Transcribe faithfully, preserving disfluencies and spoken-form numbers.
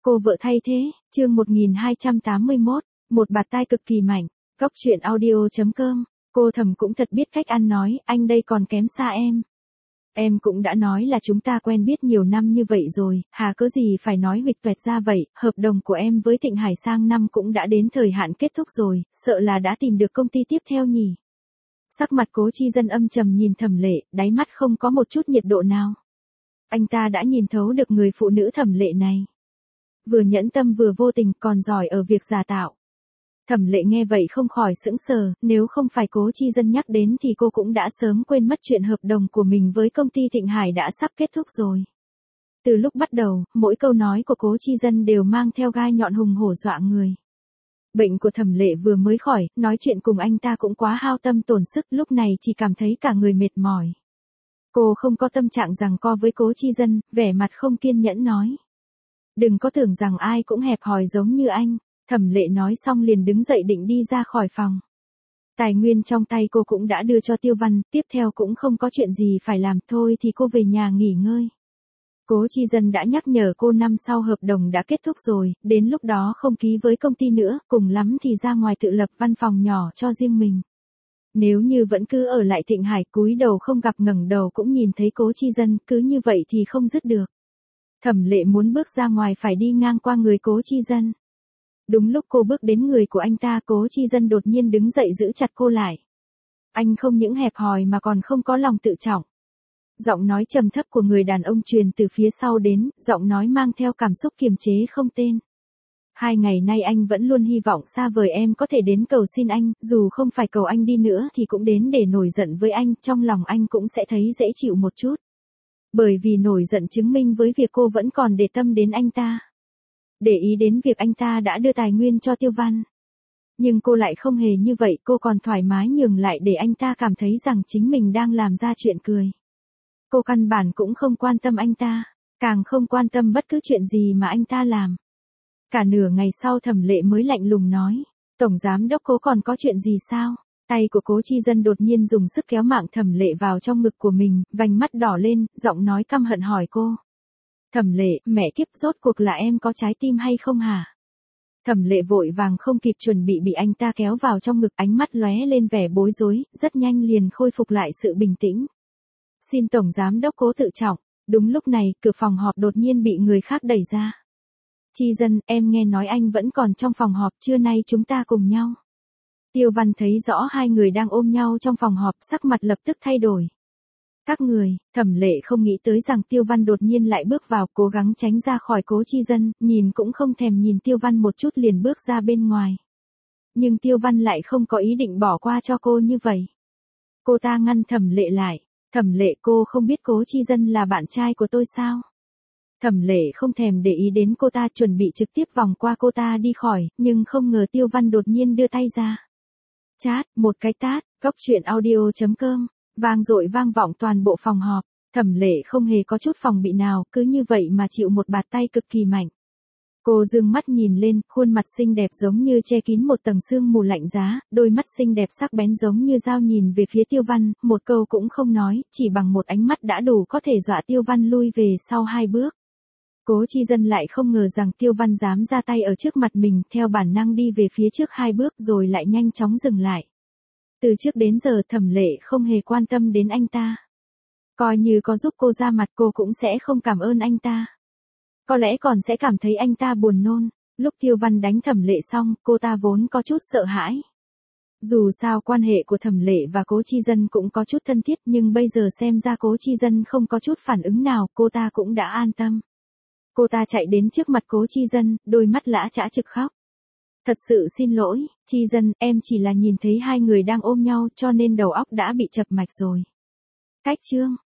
Cô vợ thay thế, chương một nghìn hai trăm tám mươi mốt, một bạt tai cực kỳ mạnh, góc truyện audio chấm com, cô Thẩm cũng thật biết cách ăn nói, anh đây còn kém xa em. Em cũng đã nói là chúng ta quen biết nhiều năm như vậy rồi, hà cớ gì phải nói huỵch toẹt ra vậy, hợp đồng của em với Thịnh Hải sang năm cũng đã đến thời hạn kết thúc rồi, sợ là đã tìm được công ty tiếp theo nhỉ. Sắc mặt Cố Chi Dân âm trầm nhìn Thẩm Lệ, đáy mắt không có một chút nhiệt độ nào. Anh ta đã nhìn thấu được người phụ nữ Thẩm Lệ này. Vừa nhẫn tâm vừa vô tình còn giỏi ở việc giả tạo. Thẩm Lệ nghe vậy không khỏi sững sờ, nếu không phải Cố Chi Dân nhắc đến thì cô cũng đã sớm quên mất chuyện hợp đồng của mình với công ty Thịnh Hải đã sắp kết thúc rồi. Từ lúc bắt đầu, mỗi câu nói của Cố Chi Dân đều mang theo gai nhọn hùng hổ dọa người. Bệnh của Thẩm Lệ vừa mới khỏi, nói chuyện cùng anh ta cũng quá hao tâm tổn sức, lúc này chỉ cảm thấy cả người mệt mỏi. Cô không có tâm trạng giằng co với Cố Chi Dân, vẻ mặt không kiên nhẫn nói. Đừng có tưởng rằng ai cũng hẹp hòi giống như anh. Thẩm Lệ nói xong liền đứng dậy định đi ra khỏi phòng. Tài nguyên trong tay cô cũng đã đưa cho Tiêu Văn, tiếp theo cũng không có chuyện gì phải làm, thôi thì cô về nhà nghỉ ngơi. Cố Chi Dân đã nhắc nhở cô năm sau hợp đồng đã kết thúc rồi, đến lúc đó không ký với công ty nữa, cùng lắm thì ra ngoài tự lập văn phòng nhỏ cho riêng mình. Nếu như vẫn cứ ở lại Thịnh Hải, cúi đầu không gặp ngẩng đầu cũng nhìn thấy Cố Chi Dân, cứ như vậy thì không dứt được. Thẩm Lệ muốn bước ra ngoài phải đi ngang qua người Cố Chi Dân. Đúng lúc cô bước đến người của anh ta, Cố Chi Dân đột nhiên đứng dậy giữ chặt cô lại. Anh không những hẹp hòi mà còn không có lòng tự trọng. Giọng nói trầm thấp của người đàn ông truyền từ phía sau đến, giọng nói mang theo cảm xúc kiềm chế không tên. Hai ngày nay anh vẫn luôn hy vọng xa vời em có thể đến cầu xin anh, dù không phải cầu anh đi nữa thì cũng đến để nổi giận với anh, trong lòng anh cũng sẽ thấy dễ chịu một chút. Bởi vì nổi giận chứng minh với việc cô vẫn còn để tâm đến anh ta. Để ý đến việc anh ta đã đưa tài nguyên cho Tiêu Văn. Nhưng cô lại không hề như vậy, cô còn thoải mái nhường lại để anh ta cảm thấy rằng chính mình đang làm ra chuyện cười. Cô căn bản cũng không quan tâm anh ta, càng không quan tâm bất cứ chuyện gì mà anh ta làm. Cả nửa ngày sau Thẩm Lệ mới lạnh lùng nói, Tổng Giám Đốc Cố còn có chuyện gì sao? Tay của Cố Chi Dân đột nhiên dùng sức kéo mạng Thẩm Lệ vào trong ngực của mình, vành mắt đỏ lên, giọng nói căm hận hỏi cô. Thẩm Lệ, mẹ kiếp, rốt cuộc là em có trái tim hay không hả? Thẩm Lệ vội vàng không kịp chuẩn bị bị anh ta kéo vào trong ngực, ánh mắt lóe lên vẻ bối rối, rất nhanh liền khôi phục lại sự bình tĩnh. Xin Tổng Giám Đốc Cố tự trọng. Đúng lúc này, cửa phòng họp đột nhiên bị người khác đẩy ra. Chi Dân, em nghe nói anh vẫn còn trong phòng họp, trưa nay chúng ta cùng nhau. Tiêu Văn thấy rõ hai người đang ôm nhau trong phòng họp, sắc mặt lập tức thay đổi. Các người, Thẩm Lệ không nghĩ tới rằng Tiêu Văn đột nhiên lại bước vào, cố gắng tránh ra khỏi Cố Chi Dân, nhìn cũng không thèm nhìn Tiêu Văn một chút liền bước ra bên ngoài. Nhưng Tiêu Văn lại không có ý định bỏ qua cho cô như vậy. Cô ta ngăn Thẩm Lệ lại. Thẩm Lệ, cô không biết Cố Chi Dân là bạn trai của tôi sao? Thẩm Lệ không thèm để ý đến cô ta, chuẩn bị trực tiếp vòng qua cô ta đi khỏi, nhưng không ngờ Tiêu Văn đột nhiên đưa tay ra. Chát, một cái tát, góc truyện audio chấm com, vang dội vang vọng toàn bộ phòng họp. Thẩm Lệ không hề có chút phòng bị nào, cứ như vậy mà chịu một bạt tay cực kỳ mạnh. Cô dương mắt nhìn lên, khuôn mặt xinh đẹp giống như che kín một tầng sương mù lạnh giá, đôi mắt xinh đẹp sắc bén giống như dao nhìn về phía Tiêu Văn, một câu cũng không nói, chỉ bằng một ánh mắt đã đủ có thể dọa Tiêu Văn lui về sau hai bước. Cố Chi Dân lại không ngờ rằng Tiêu Văn dám ra tay ở trước mặt mình, theo bản năng đi về phía trước hai bước rồi lại nhanh chóng dừng lại. Từ trước đến giờ Thẩm Lệ không hề quan tâm đến anh ta. Coi như có giúp cô ra mặt cô cũng sẽ không cảm ơn anh ta. Có lẽ còn sẽ cảm thấy anh ta buồn nôn. Lúc Tiêu Văn đánh Thẩm Lệ xong, cô ta vốn có chút sợ hãi. Dù sao quan hệ của Thẩm Lệ và Cố Chi Dân cũng có chút thân thiết, nhưng bây giờ xem ra Cố Chi Dân không có chút phản ứng nào, cô ta cũng đã an tâm. Cô ta chạy đến trước mặt Cố Chi Dân, đôi mắt lã chã trực khóc. Thật sự xin lỗi, Chi Dân, em chỉ là nhìn thấy hai người đang ôm nhau cho nên đầu óc đã bị chập mạch rồi. Cách chương.